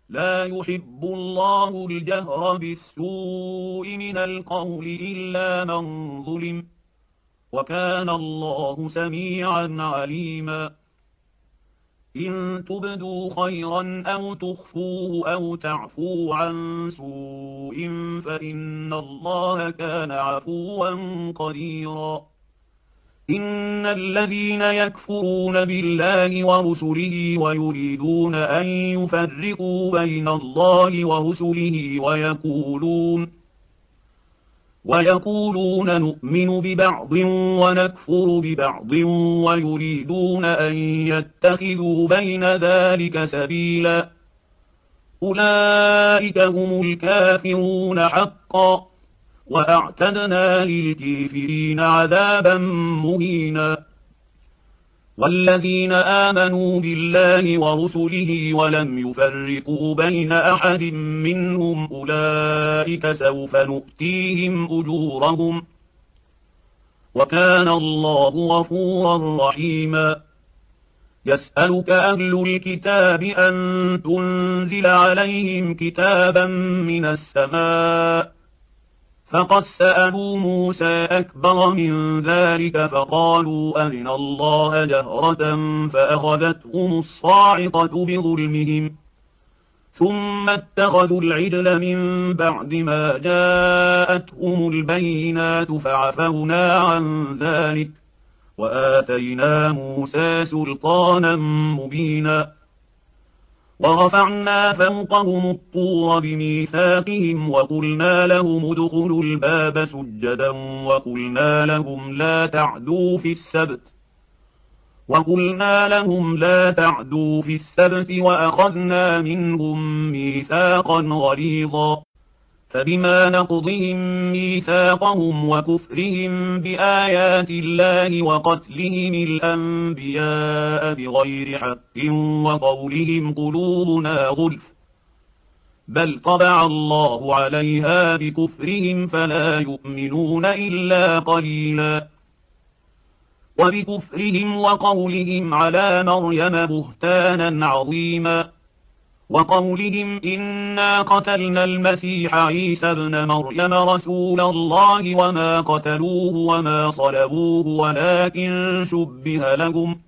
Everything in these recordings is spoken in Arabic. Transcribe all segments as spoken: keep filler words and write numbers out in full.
لا يحب الله الجهر بالسوء من القول إلا من ظلم، وكان الله سميعا عليما. إن تبدوا خيرا أو تخفوه أو تعفوا عن سوء فإن الله كان عفوا قديرا. إن الذين يكفرون بالله ورسله ويريدون أن يفرقوا بين الله ورسله ويقولون ويقولون نؤمن ببعض ونكفر ببعض ويريدون أن يتخذوا بين ذلك سبيلا، أولئك هم الكافرون حقا، وأعتدنا للكافرين عذابا مهينا. والذين آمنوا بالله ورسله ولم يفرقوا بين أحد منهم أولئك سوف نؤتيهم أجورهم، وكان الله غفورا رحيما. يسألك أهل الكتاب أن تنزل عليهم كتابا من السماء، فقد سألوا موسى أكبر من ذلك فقالوا أرنا الله جهرة فأخذتهم الصاعقة بظلمهم، ثم اتخذوا العجل من بعد ما جاءتهم البينات فعفونا عن ذلك وآتينا موسى سلطانا مبينا. ورفعنا فوقهم الطور بميثاقهم وقلنا لهم ادخلوا الباب سجدا وقلنا لهم لا تعدوا في السبت وقلنا لهم لا تعدوا في السبت وأخذنا منهم ميثاقا غليظا. فبما نقضهم ميثاقهم وكفرهم بآيات الله وقتلهم الأنبياء بغير حق وقولهم قلوبنا غلف، بل طبع الله عليها بكفرهم فلا يؤمنون إلا قليلا. وبكفرهم وقولهم على مريم بهتانا عظيما، وقولهم إنا قتلنا المسيح عيسى ابن مريم رسول الله وما قتلوه وما صلبوه ولكن شبه لهم،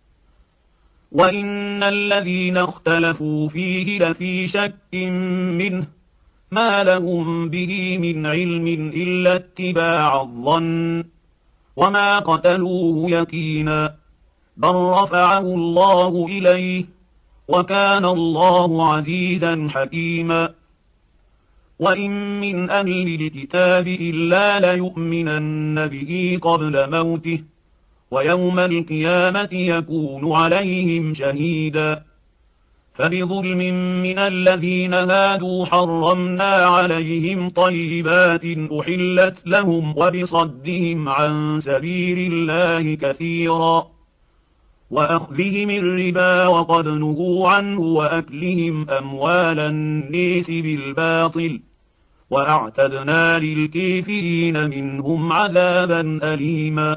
وإن الذين اختلفوا فيه لفي شك منه ما لهم به من علم إلا اتباع الظن، وما قتلوه يقينا، بل رفعه الله إليه، وكان الله عزيزا حكيما. وإن من أهل الكتاب إلا ليؤمنن به قبل موته، ويوم القيامة يكون عليهم شهيدا. فبظلم من الذين هادوا حرمنا عليهم طيبات أحلت لهم وبصدهم عن سبيل الله كثيرا، وأخذهم الربا وقد نهوا عنه وأكلهم أموال الناس بالباطل، وأعتدنا للكافرين منهم عذابا أليما.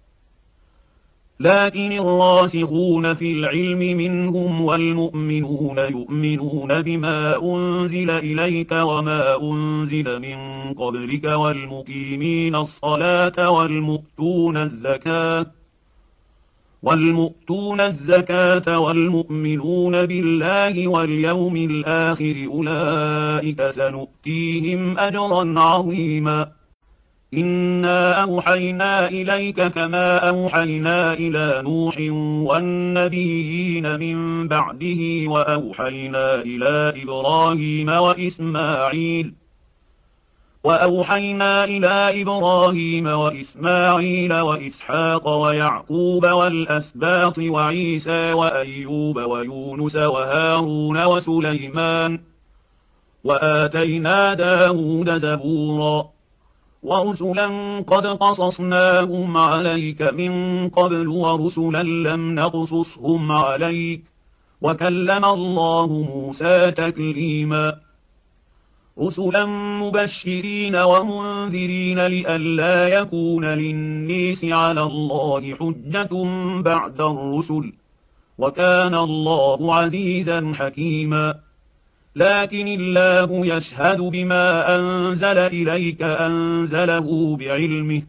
لكن الراسخون في العلم منهم والمؤمنون يؤمنون بما أنزل إليك وما أنزل من قبلك والمقيمين الصلاة والمؤتون الزكاة والمؤتون الزكاة والمؤمنون بالله واليوم الآخر أولئك سنؤتيهم أجرا عظيما. إنا أوحينا إليك كما أوحينا إلى نوح والنبيين من بعده وأوحينا إلى إبراهيم وإسماعيل وأوحينا إلى إبراهيم وإسماعيل وإسحاق ويعقوب والأسباط وعيسى وأيوب ويونس وهارون وسليمان، وآتينا داود زبورا، ورسلا قد قصصناهم عليك من قبل ورسلا لم نقصصهم عليك، وكلم الله موسى تكليما. رسلا مبشرين ومنذرين لئلا يكون للناس على الله حجة بعد الرسل، وكان الله عزيزا حكيما. لكن الله يشهد بما أنزل إليك أنزله بعلمه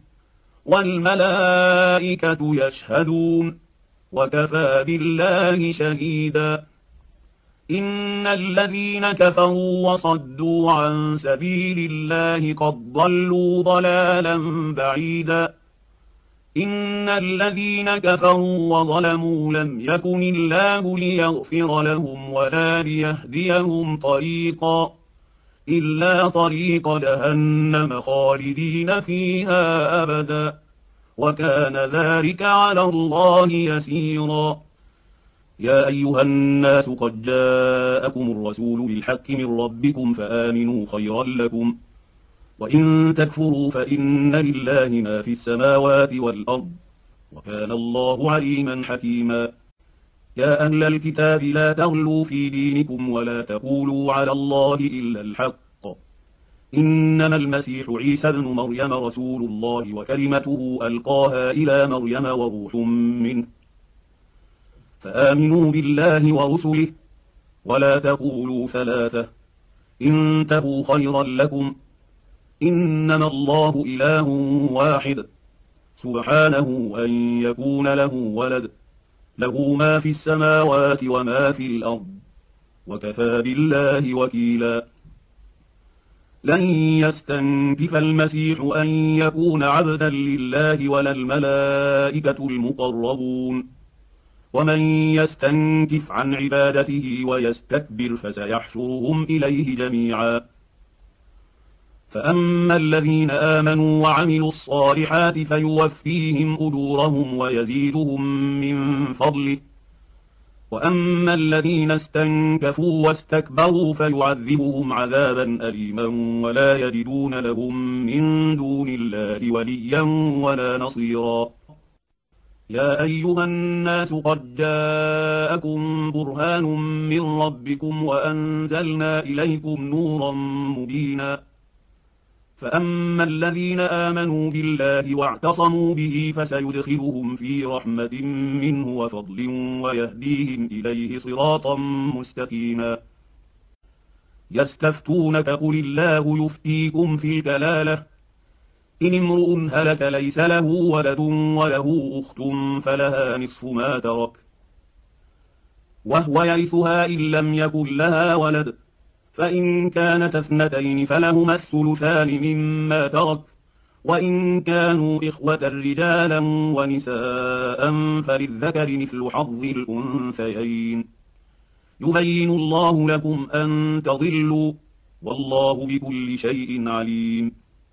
والملائكة يشهدون وكفى بالله شهيدا. إن الذين كفروا وصدوا عن سبيل الله قد ضلوا ضلالا بعيدا. إن الذين كفروا وظلموا لم يكن الله ليغفر لهم ولا ليهديهم طريقا إلا طريق جهنم خالدين فيها أبدا وكان ذلك على الله يسيرا. يا أيها الناس قد جاءكم الرسول بالحق من ربكم فآمنوا خيرا لكم وإن تكفروا فإن لله ما في السماوات والأرض وكان الله عليما حكيما. يا أهل الكتاب لا تغلوا في دينكم ولا تقولوا على الله إلا الحق إنما المسيح عيسى ابن مريم رسول الله وكلمته ألقاها إلى مريم وروح منه فآمنوا بالله ورسله ولا تقولوا ثلاثة انتهوا خيرا لكم إنما الله إله واحد سبحانه أن يكون له ولد له ما في السماوات وما في الأرض وكفى بالله وكيلا. لن يستنكف المسيح أن يكون عبدا لله ولا الملائكة المقربون ومن يستنكف عن عبادته ويستكبر فسيحشرهم إليه جميعا. فأما الذين آمنوا وعملوا الصالحات فيوفيهم أجورهم ويزيدهم من فضله وأما الذين استنكفوا واستكبروا فيعذبهم عذابا أليما ولا يجدون لهم من دون الله وليا ولا نصيرا. يا أيها الناس قد جاءكم برهان من ربكم وأنزلنا إليكم نورا مبينا. فأما الذين آمنوا بالله واعتصموا به فسيدخلهم في رحمة منه وفضل ويهديهم إليه صراطا مستقيما. يستفتونك قل الله يفتيكم في الكلالة إن امرؤ هلك ليس له ولد وله أخت فلها نصف ما ترك وهو يرثها إن لم يكن لها ولد فإن كانت اثنتين فلهما الثلثان مما ترك وإن كانوا إخوة رجالا ونساء فللذكر مثل حظ الأنثيين يبين الله لكم أن تضلوا والله بكل شيء عليم.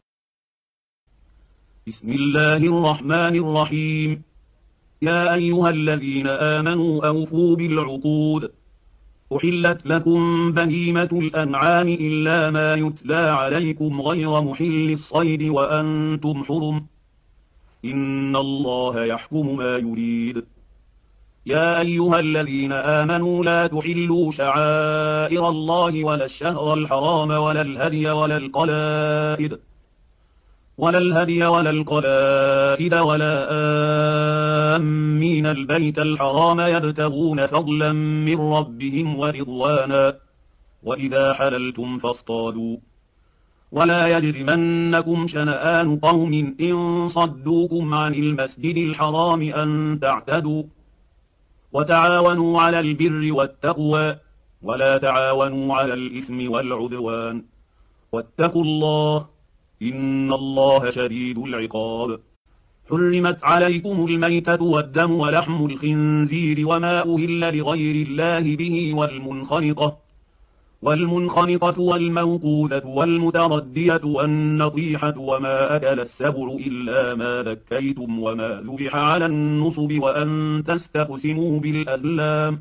بسم الله الرحمن الرحيم. يا أيها الذين آمنوا أوفوا بالعقود أحلت لكم بهيمة الأنعام إلا ما يتلى عليكم غير محل الصيد وأنتم حرم إن الله يحكم ما يريد. يا أيها الذين آمنوا لا تحلوا شعائر الله ولا الشهر الحرام ولا الهدي ولا القلائد ولا الهدي ولا القلائد ولا آمين البيت الحرام يبتغون فضلا من ربهم ورضوانا وإذا حللتم فاصطادوا ولا يجرمنكم شنآن قوم إن صدوكم عن المسجد الحرام أن تعتدوا وتعاونوا على البر والتقوى ولا تعاونوا على الإثم والعدوان واتقوا الله إن الله شديد العقاب. حرمت عليكم الميتة والدم ولحم الخنزير وما أهل لغير الله به والمنخنقة والمنخنقة والموقوذة والمتردية والنطيحة وما أكل السبع إلا ما ذكيتم وما ذبح على النصب وأن تستقسموا بالأزلام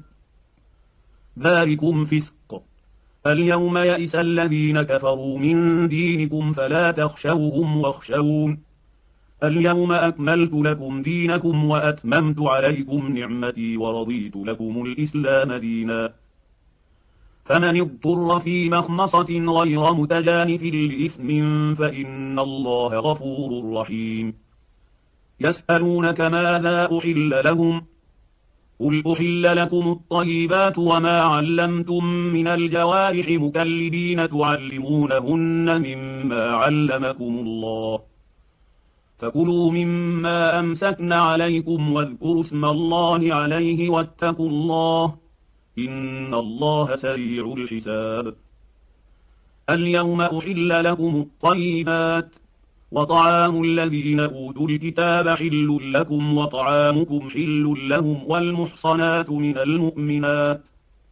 ذلكم فسق. اليوم يئس الذين كفروا من دينكم فلا تخشوهم واخشون اليوم أكملت لكم دينكم وأتممت عليكم نعمتي ورضيت لكم الإسلام دينا. فمن اضطر في مخمصة غير متجانف لإثم فإن الله غفور رحيم. يسألونك ماذا أحل لهم قل أحل لكم الطيبات وما علمتم من الجوارح مكلبين تعلمونهن مما علمكم الله فكلوا مما أمسكن عليكم واذكروا اسم الله عليه واتقوا الله إن الله سريع الحساب. اليوم أحل لكم الطيبات وطعام الذين أوتوا الكتاب حل لكم وطعامكم حل لهم والمحصنات من المؤمنات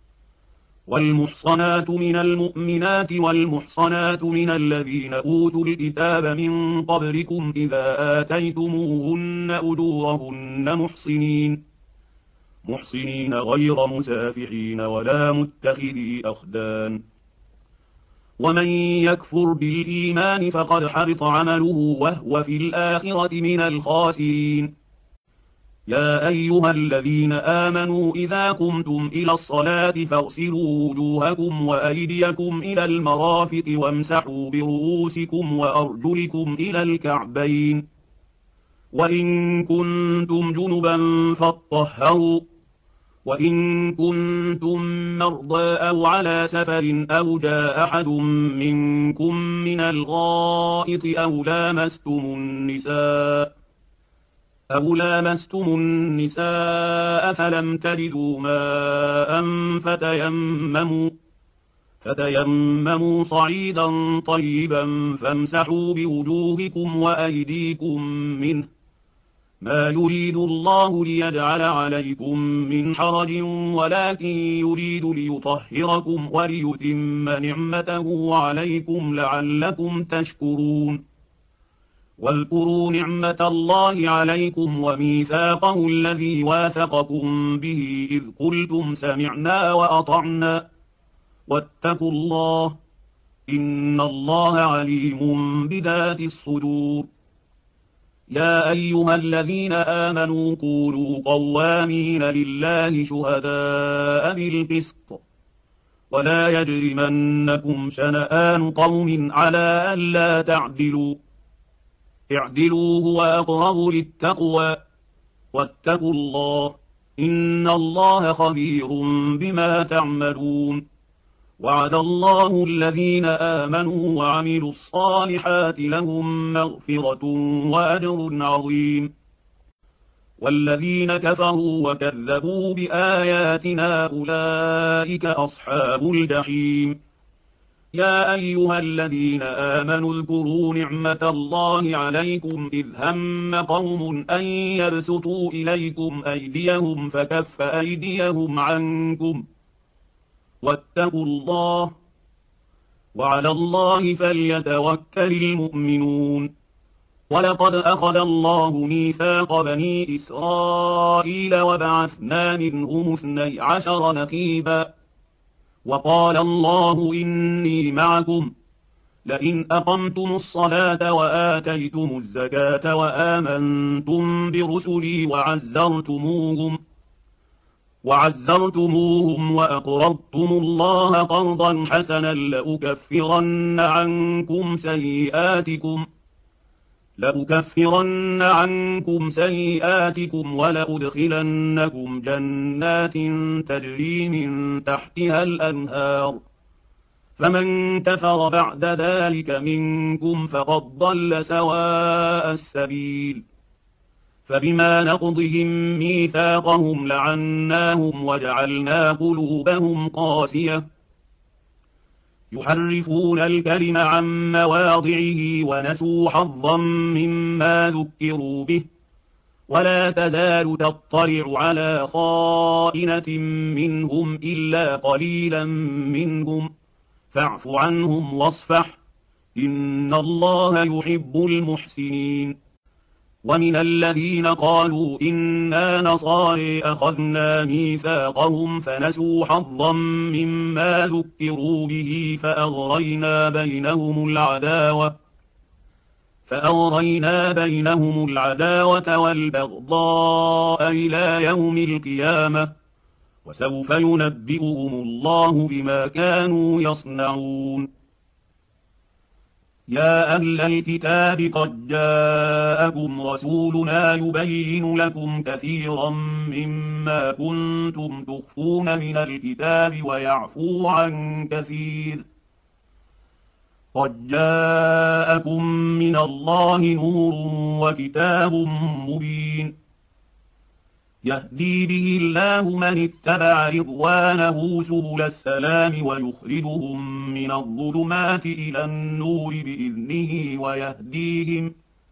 والمحصنات من المؤمنات والمحصنات من الذين أوتوا الكتاب من قبلكم إذا آتيتموهن أجورهن محصنين محصنين غير مسافحين ولا متخذي أخدان ومن يكفر بالإيمان فقد حبط عمله وهو في الآخرة من الخاسرين. يا أيها الذين آمنوا إذا قمتم إلى الصلاة فاغسلوا وجوهكم وأيديكم إلى المرافق وامسحوا برؤوسكم وأرجلكم إلى الكعبين وإن كنتم جنبا فاطهروا وإن كنتم مرضى أو على سفر أو جاء أحد منكم من الغائط أو لامستم النساء أو لامستم النساء فلم تجدوا ماء فتيمموا فتيمموا صعيدا طيبا فامسحوا بوجوهكم وأيديكم منه ما يريد الله ليجعل عليكم من حرج ولكن يريد ليطهركم وليتم نعمته عليكم لعلكم تشكرون. واذكروا نعمة الله عليكم وميثاقه الذي واثقكم به إذ قلتم سمعنا وأطعنا واتقوا الله إن الله عليم بذات الصدور. يا أيها الذين آمنوا كونوا قوامين لله شهداء بالقسط ولا يجرمنكم شنآن قوم على ألا تعدلوا اعدلوا هو أقرب للتقوى واتقوا الله إن الله خبير بما تعملون. وعد الله الذين آمنوا وعملوا الصالحات لهم مغفرة وأجر عظيم. والذين كفروا وكذبوا بآياتنا أولئك أصحاب الجحيم. يا أيها الذين آمنوا اذكروا نعمة الله عليكم إذ هم قوم أن يبسطوا إليكم أيديهم فكف أيديهم عنكم واتقوا الله وعلى الله فليتوكل المؤمنون. ولقد أخذ الله ميثاق بني إسرائيل وبعثنا منهم اثني عشر نقيبا وقال الله إني معكم لئن أقمتم الصلاة وآتيتم الزكاة وآمنتم برسلي وعزرتموهم وعزرتموهم وأقرضتم الله قرضا حسنا لأكفرن عنكم سيئاتكم لأكفرن عنكم سيئاتكم ولأدخلنكم جنات تجري من تحتها الأنهار فمن كفر بعد ذلك منكم فقد ضل سواء السبيل. فبما نقضهم ميثاقهم لعناهم وجعلنا قلوبهم قاسية يحرفون الكلم عن مواضعه ونسوا حظا مما ذكروا به ولا تزال تطلع على خائنة منهم إلا قليلا منهم فاعف عنهم واصفح إن الله يحب المحسنين. ومن الذين قالوا إنا نصارى أخذنا ميثاقهم فنسوا حظا مما ذكروا به فأغرينا بينهم العداوة فأغرينا بينهم العداوة والبغضاء إلى يوم القيامة وسوف ينبئهم الله بما كانوا يصنعون. يا أهل الكتاب قد جاءكم رسولنا يبين لكم كثيرا مما كنتم تخفون من الكتاب ويعفو عن كثير قد جاءكم من الله نور وكتاب مبين يهدي به الله من اتبع رضوانه سبل السلام ويخرجهم من الظلمات إلى النور بإذنه ويهديهم,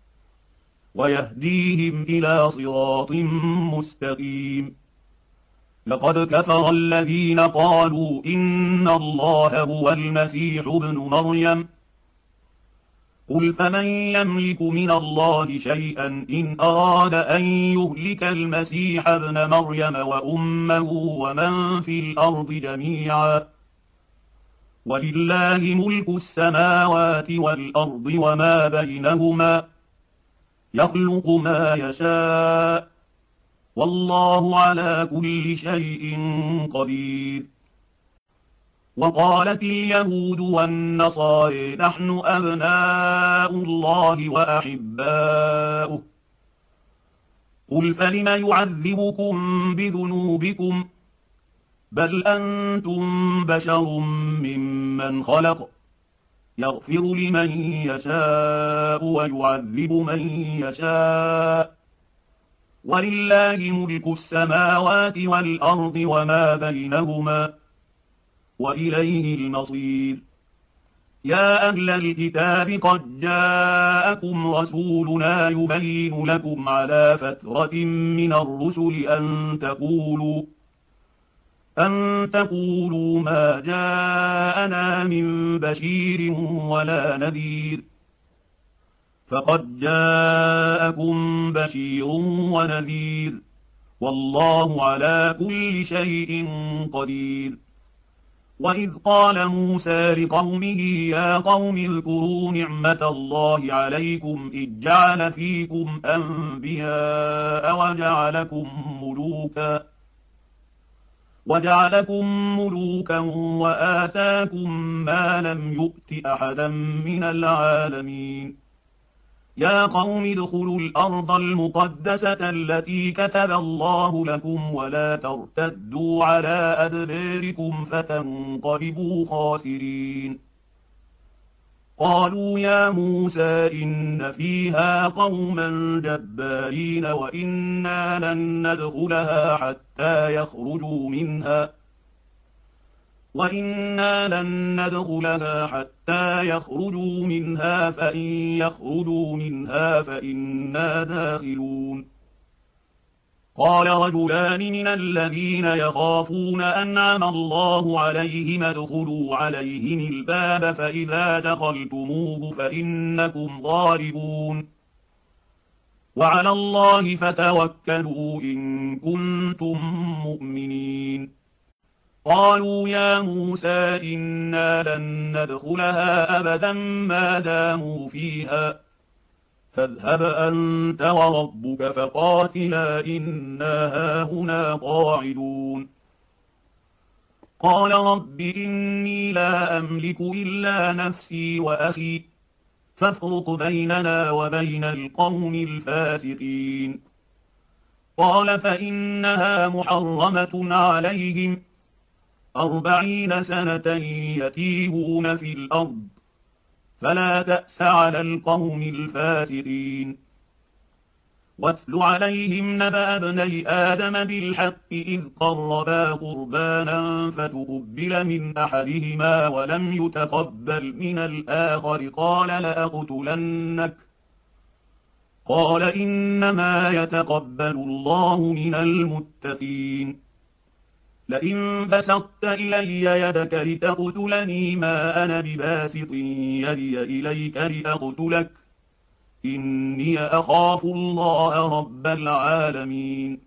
ويهديهم إلى صراط مستقيم لقد كفر الذين قالوا إن الله هو المسيح ابن مريم قل فمن يملك من الله شيئا إن أراد أن يهلك المسيح ابن مريم وأمه ومن في الأرض جميعا ولله ملك السماوات والأرض وما بينهما يخلق ما يشاء والله على كل شيء قدير وقالت اليهود والنصارى نحن أبناء الله وأحباؤه قل فلم يعذبكم بذنوبكم بل أنتم بشر ممن خلق يغفر لمن يشاء ويعذب من يشاء ولله ملك السماوات والأرض وما بينهما وإليه المصير يا أهل الكتاب قد جاءكم رسولنا يبين لكم على فترة من الرسل أن تقولوا أن تقولوا ما جاءنا من بشير ولا نذير فقد جاءكم بشير ونذير والله على كل شيء قدير وإذ قال موسى لقومه يا قوم اذكروا نعمة الله عليكم إذ جعل فيكم أنبياء وجعلكم ملوكا وجعلكم ملوكا وآتاكم ما لم يؤت أحدا من العالمين يا قوم ادخلوا الأرض المقدسة التي كتب الله لكم ولا ترتدوا على أدباركم فتنقلبوا خاسرين قالوا يا موسى إن فيها قوما جبارين وإنا لن ندخلها حتى يخرجوا منها وإنا لن ندخلها حتى يخرجوا منها فإن يخرجوا منها فإنا داخلون قال رجلان من الذين يخافون أنعم الله عليهم ادخلوا عليهم الباب فإذا دخلتموه فإنكم غالبون وعلى الله فتوكلوا إن كنتم مؤمنين قالوا يا موسى إنا لن ندخلها أبدا ما داموا فيها فاذهب أنت وربك فقاتلا إنا هاهنا قاعدون قال رب إني لا أملك إلا نفسي وأخي فافرق بيننا وبين القوم الفاسقين قال فإنها محرمة عليهم أربعين سنة يتيهون في الأرض فلا تأس على القوم الفاسقين واتل عليهم نبأ ابني آدم بالحق إذ قربا قربانا فتقبل من أحدهما ولم يتقبل من الآخر قال لأقتلنك قال إنما يتقبل الله من المتقين لئن بسطت إلي يدك لتقتلني ما أنا بباسط يدي إليك لأقتلك إني أخاف الله رب العالمين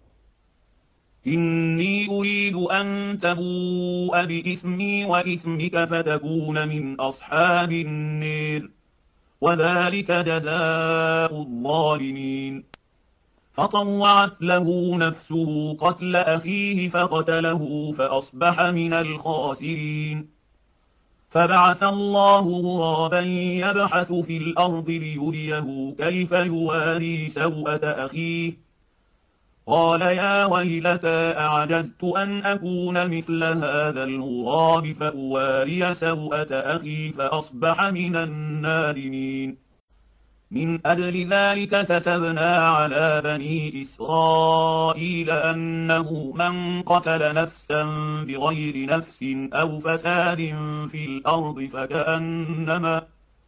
إني أريد أن تبوء بإثمي وإثمك فتكون من أصحاب النير وذلك جزاء الظالمين فطوعت له نفسه قتل أخيه فقتله فأصبح من الخاسرين فبعث الله غرابا يبحث في الأرض ليريه كيف يواري سوءة أخيه قال يا ويلتى أعجزت أن أكون مثل هذا الغراب فأواري سوءة أخي فأصبح من النادمين من أجل ذلك كتبنا على بني إسرائيل أنه من قتل نفسا بغير نفس أو فساد في الأرض فكأنما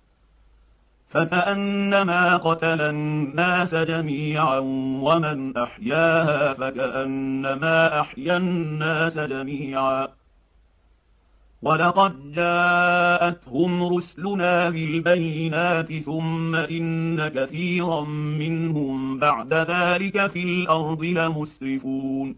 فكأنما قتل الناس جميعا ومن أحياها فكأنما أحيا الناس جميعا ولقد جاءتهم رسلنا بالبينات ثم إن كثيرا منهم بعد ذلك في الأرض لمسرفون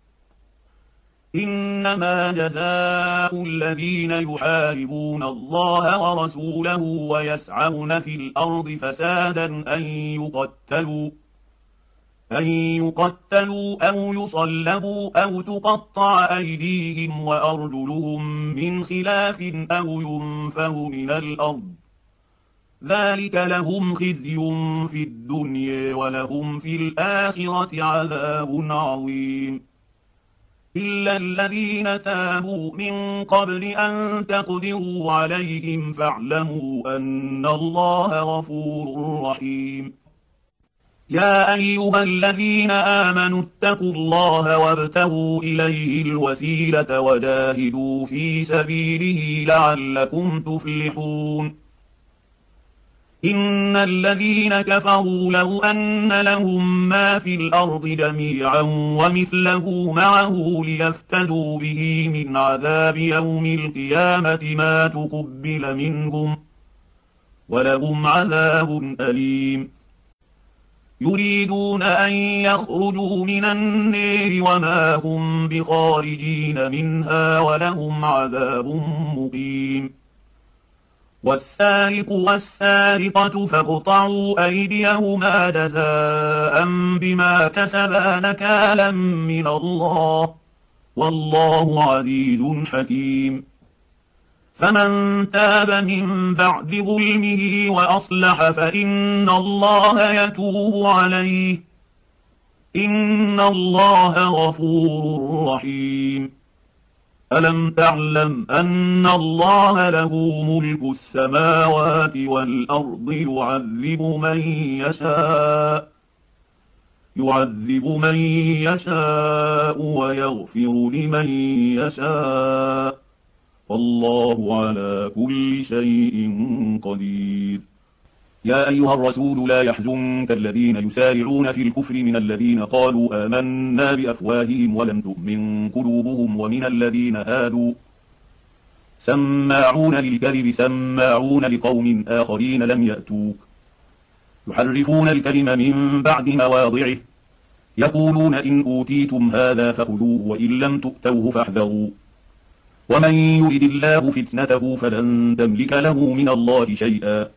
إنما جزاء الذين يحاربون الله ورسوله ويسعون في الأرض فسادا أن يقتلوا أن يقتلوا أو يصلبوا أو تقطع أيديهم وأرجلهم من خلاف أو ينفوا من الأرض ذلك لهم خزي في الدنيا ولهم في الآخرة عذاب عظيم إلا الذين تابوا من قبل أن تقدروا عليهم فاعلموا أن الله غفور رحيم يا أيها الذين آمنوا اتقوا الله وابتغوا إليه الوسيلة وجاهدوا في سبيله لعلكم تفلحون إن الذين كفروا لو أن لهم ما في الأرض جميعا ومثله معه ليفتدوا به من عذاب يوم القيامة ما تقبل منهم ولهم عذاب أليم يريدون أن يخرجوا من النار وما هم بخارجين منها ولهم عذاب مقيم والسارق والسارقة فاقطعوا أيديهما جزاء بما كسبا نكالا من الله والله عزيز حكيم فمن تاب من بعد ظلمه وأصلح فإن الله يتوب عليه إن الله غفور رحيم ألم تعلم أن الله له ملك السماوات والأرض يعذب من يشاء يعذب من يشاء ويغفر لمن يشاء والله على كل شيء قدير يا أيها الرسول لا يحزنك الذين يسارعون في الكفر من الذين قالوا آمنا بأفواههم ولم تؤمن قلوبهم ومن الذين هادوا سماعون للكذب سماعون لقوم آخرين لم يأتوك يحرفون الكلم من بعد مواضعه يقولون إن أوتيتم هذا فخذوه وإن لم تؤتوه فاحذروا ومن يرد الله فتنته فلن تملك له من الله شيئا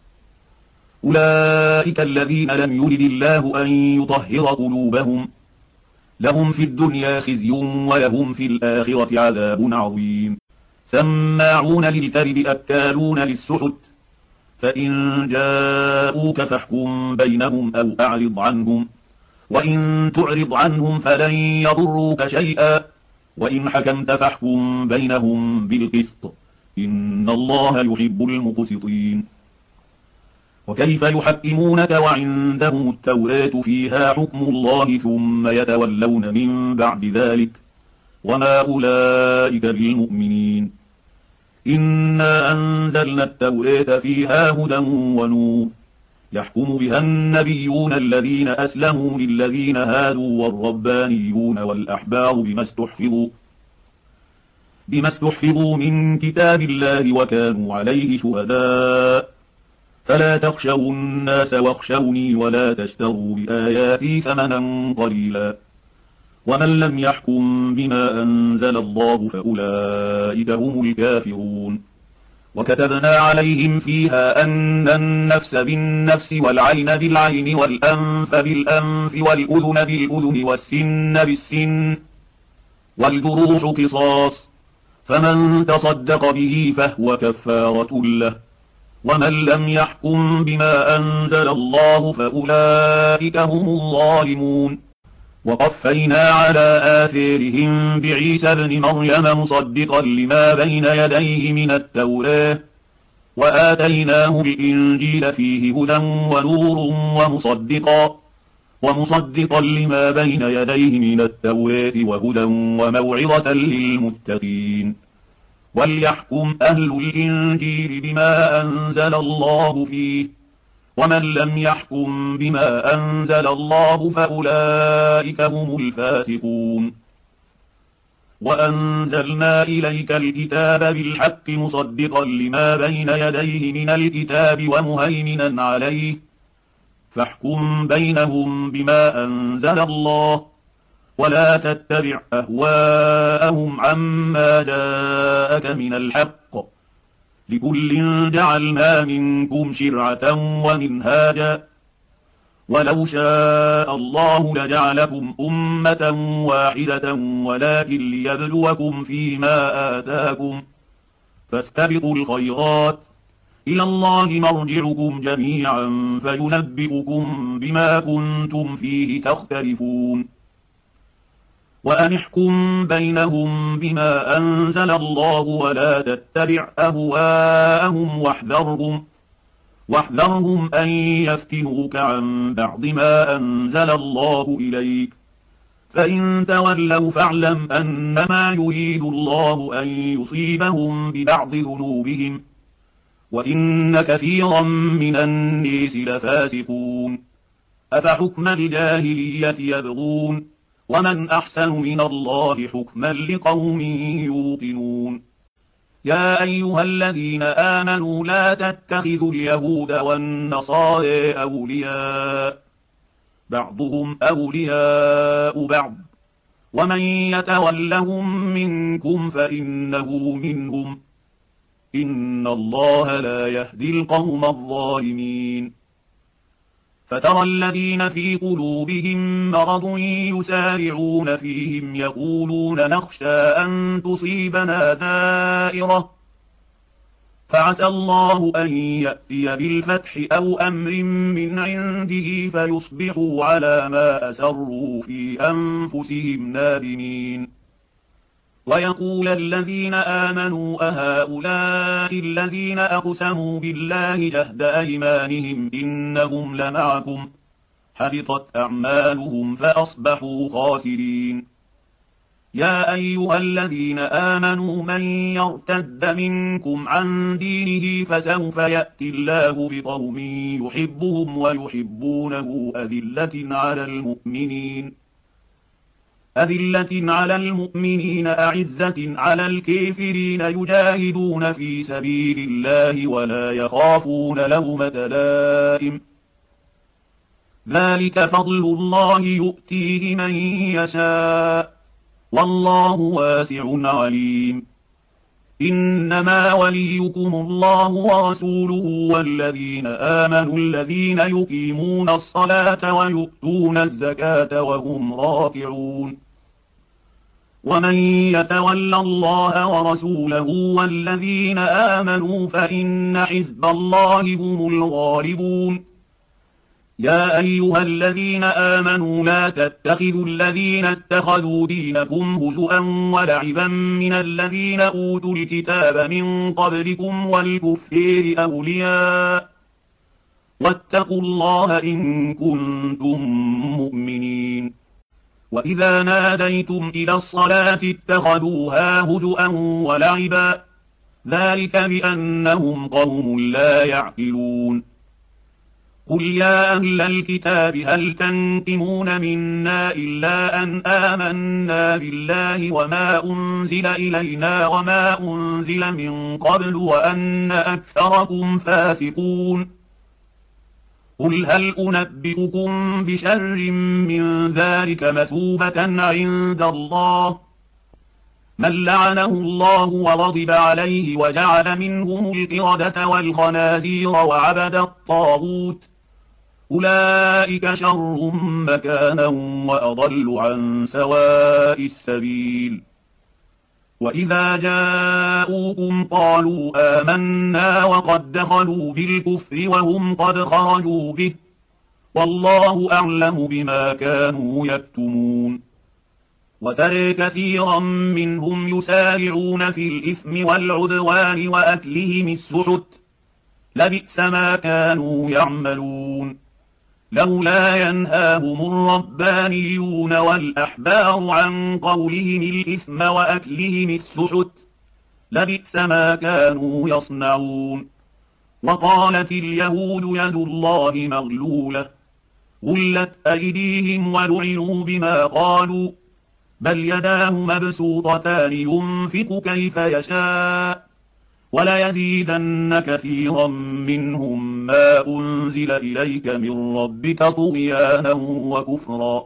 أولئك الذين لم يرد الله أن يطهر قلوبهم لهم في الدنيا خزي ولهم في الآخرة عذاب عظيم سماعون للكذب أكالون للسحت فإن جاءوك فاحكم بينهم أو أعرض عنهم وإن تعرض عنهم فلن يضروك شيئا وإن حكمت فاحكم بينهم بالقسط إن الله يحب المقسطين وكيف يحكمونك وعندهم التوراة فيها حكم الله ثم يتولون من بعد ذلك وما أولئك بالمؤمنين إنا أنزلنا التوراة فيها هدى ونور يحكم بها النبيون الذين أسلموا للذين هادوا والربانيون والأحبار بما استحفظوا بما استحفظوا من كتاب الله وكانوا عليه شهداء فلا تخشوا الناس واخشوني ولا تشتروا بآياتي ثمنا قليلا ومن لم يحكم بما أنزل الله فأولئك هم الكافرون وكتبنا عليهم فيها أن النفس بالنفس والعين بالعين والأنف بالأنف والأذن بالأذن والسن بالسن والجروح قصاص فمن تصدق به فهو كفارة له، ومن لم يحكم بما أنزل الله فأولئك هم الظالمون. وقفينا على آثارهم بعيسى ابن مريم مصدقا لما بين يديه من التوراة، وآتيناه الإنجيل فيه هدى ونور ومصدقا ومصدقا لما بين يديه من التوراة وهدى وموعظة للمتقين. وليحكم أهل الإنجيل بما أنزل الله فيه، ومن لم يحكم بما أنزل الله فأولئك هم الفاسقون. وأنزلنا إليك الكتاب بالحق مصدقا لما بين يديه من الكتاب ومهيمنا عليه، فاحكم بينهم بما أنزل الله، ولا تتبع أهواءهم عما جاءك من الحق، لكل جعلنا منكم شرعة ومنهاجا، ولو شاء الله لجعلكم أمة واحدة ولكن ليبلوكم فيما آتاكم، فاستبقوا الخيرات، إلى الله مرجعكم جميعا فينبئكم بما كنتم فيه تختلفون. وأن احكم بينهم بما أنزل الله ولا تتبع أهواءهم واحذرهم واحذرهم أن يفتنوك عن بعض ما أنزل الله إليك، فإن تولوا فاعلم أنما يريد الله أن يصيبهم ببعض ذنوبهم، وإن كثيرا من الناس لفاسقون. أفحكم الجاهلية يبغون، ومن أحسن من الله حكما لقوم يوقنون. يا أيها الذين آمنوا لا تتخذوا اليهود والنصارى أولياء، بعضهم أولياء بعض، ومن يتولهم منكم فإنه منهم، إن الله لا يهدي القوم الظالمين. فترى الذين في قلوبهم مرض يسارعون فيهم يقولون نخشى أن تصيبنا دائرة، فعسى الله أن يأتي بالفتح أو أمر من عنده فيصبحوا على ما أسروا في أنفسهم نادمين. ويقول الذين آمنوا أهؤلاء الذين أقسموا بالله جهد أيمانهم إنهم لمعكم، حبطت أعمالهم فأصبحوا خاسرين. يا أيها الذين آمنوا من يرتد منكم عن دينه فسوف يأتي الله بقوم يحبهم ويحبونه أذلة على المؤمنين أذلة على المؤمنين أعزة على الكافرين يجاهدون في سبيل الله ولا يخافون لومة لائم، ذلك فضل الله يؤتيه من يشاء، والله واسع عليم. إنما وليكم الله ورسوله والذين آمنوا الذين يقيمون الصلاة ويؤتون الزكاة وهم راكعون. ومن يتول الله ورسوله والذين آمنوا فإن حزب الله هم الغالبون. يا أيها الذين آمنوا لا تتخذوا الذين اتخذوا دينكم هزؤا ولعبا من الذين أوتوا الكتاب من قبلكم والكفار أولياء، واتقوا الله إن كنتم مؤمنين. وإذا ناديتم إلى الصلاة اتخذوها هزؤا ولعبا، ذلك بأنهم قوم لا يعقلون. قل يا أهل الكتاب هل تنقمون منا إلا أن آمنا بالله وما أنزل إلينا وما أنزل من قبل وأن أكثركم فاسقون. قل هل أنبئكم بشر من ذلك مثوبة عند الله، من لعنه الله وغضب عليه وجعل منهم القردة والخنازير وعبد الطاغوت، أولئك شر مكانا وأضل عن سواء السبيل. وإذا جاءوكم قالوا آمنا وقد دخلوا بالكفر وهم قد خرجوا به والله أعلم بما كانوا يكتمون وترى كثيرا منهم يسارعون في الإثم والعدوان وأكلهم السحت لبئس ما كانوا يعملون لولا ينهاهم الربانيون والأحبار عن قولهم الإثم وأكلهم السحت لبئس ما كانوا يصنعون وقالت اليهود يد الله مغلولة غلت أيديهم ولعنوا بما قالوا بل يداه مبسوطتان ينفق كيف يشاء وليزيدن كثيرا منهم ما أنزل إليك من ربك طغيانا وكفرا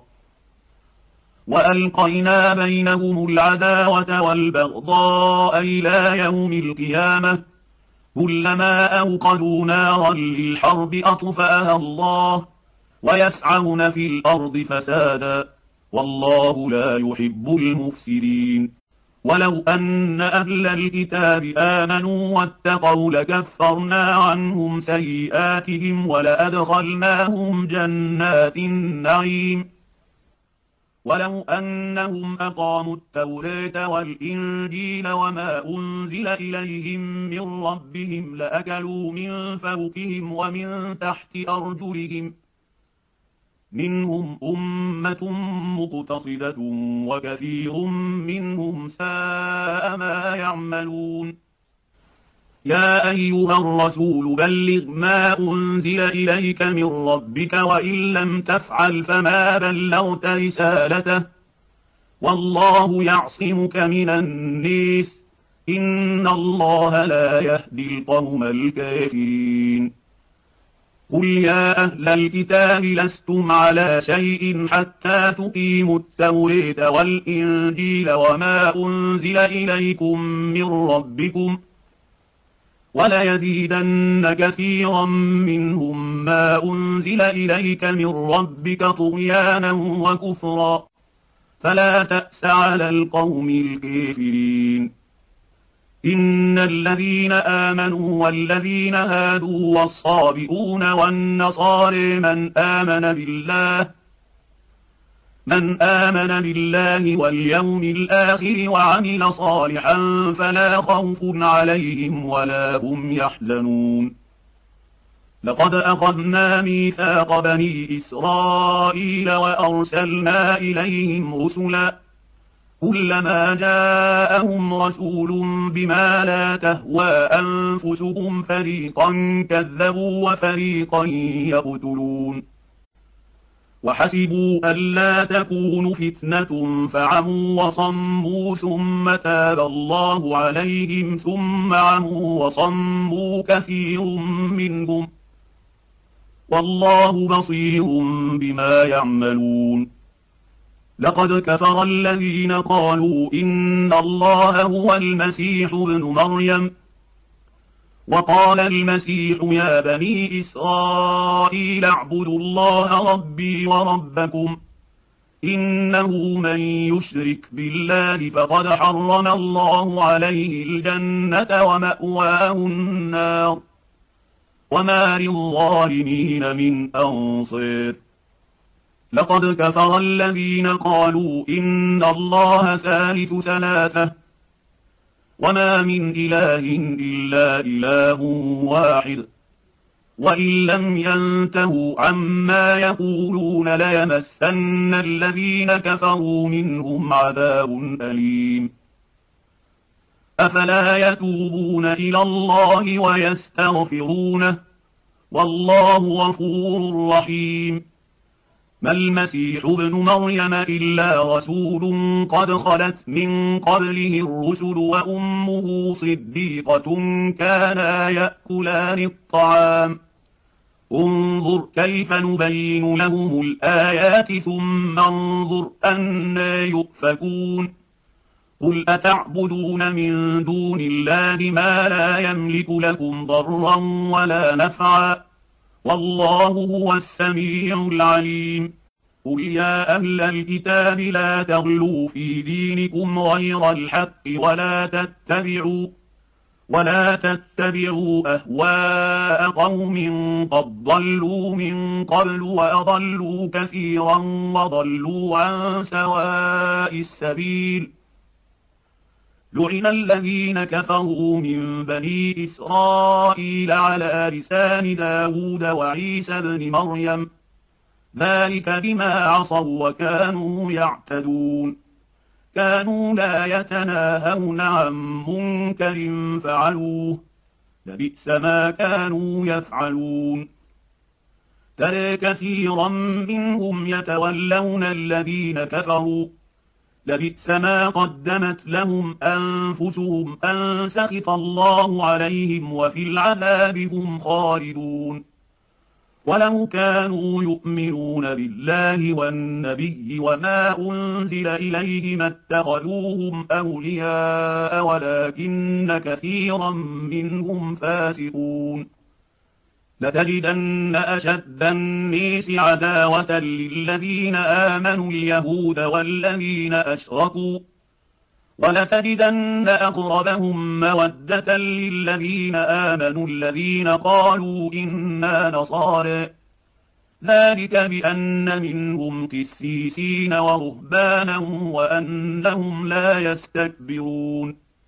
وألقينا بينهم العداوة والبغضاء إلى يوم القيامة كلما أوقدوا نارا للحرب أطفأها الله ويسعون في الأرض فسادا والله لا يحب المفسدين ولو أن أهل الكتاب آمنوا واتقوا لكفرنا عنهم سيئاتهم ولأدخلناهم جنات النعيم ولو أنهم أقاموا التوراة والإنجيل وما أنزل إليهم من ربهم لأكلوا من فوقهم ومن تحت أرجلهم منهم أمة مقتصدة وكثير منهم ساء ما يعملون يا أيها الرسول بلغ ما أنزل إليك من ربك وإن لم تفعل فما بلغت رسالته والله يعصمك من الناس إن الله لا يهدي القوم الكافرين قل يا أهل الكتاب لستم على شيء حتى تقيموا التوراة والإنجيل وما أنزل إليكم من ربكم وليزيدن كثيرا منهم ما أنزل إليك من ربك طغيانا وكفرا فلا تأس على القوم الكافرين إن الذين آمنوا والذين هادوا والصابئون والنصارى من آمن بالله من آمن بالله واليوم الآخر وعمل صالحا فلا خوف عليهم ولا هم يحزنون لقد أخذنا ميثاق بني إسرائيل وأرسلنا إليهم رسلا كلما جاءهم رسول بما لا تهوى أنفسهم فريقا كذبوا وفريقا يقتلون وحسبوا ألا تكون فتنة فعموا وصموا ثم تاب الله عليهم ثم عموا وصموا كثير منهم والله بصير بما يعملون لقد كفر الذين قالوا إن الله هو المسيح ابن مريم وقال المسيح يا بني إسرائيل اعبدوا الله ربي وربكم إنه من يشرك بالله فقد حرم الله عليه الجنة ومأواه النار وما للظالمين من أنصير لقد كفر الذين قالوا إن الله ثالث ثلاثة وما من إله إلا إله واحد وإن لم ينتهوا عما يقولون ليمسن الذين كفروا منهم عذاب أليم أفلا يتوبون إلى الله ويستغفرونه والله غفور رحيم ما المسيح ابن مريم إلا رسول قد خلت من قبله الرسل وأمه صديقة كانا يأكلان الطعام انظر كيف نبين لهم الآيات ثم انظر أنى يؤفكون قل أتعبدون من دون الله ما لا يملك لكم ضرا ولا نفعا والله هو السميع العليم قل يا أهل الكتاب لا تغلوا في دينكم غير الحق ولا تتبعوا ولا تتبعوا أهواء قوم قد ضلوا من قبل وأضلوا كثيرا وضلوا عن سواء السبيل. لعن الذين كفروا من بني إسرائيل على لسان داود وعيسى بن مريم ذلك بما عصوا وكانوا يعتدون. كانوا لا يتناهون عن منكر فعلوه لبئس ما كانوا يفعلون. ترى كثيرا منهم يتولون الذين كفروا لبئس ما قدمت لهم أنفسهم أن سخط الله عليهم وفي العذاب هم خالدون. ولو كانوا يؤمنون بالله والنبي وما أنزل إليه ما اتخذوهم أولياء ولكن كثيرا منهم فاسقون. لتجدن أشد الناس عداوة للذين آمنوا اليهود والذين أشركوا ولتجدن أقربهم مودة للذين آمنوا الذين قالوا إنا نصارى ذلك بأن منهم قسيسين ورهبانا وأنهم لا يستكبرون.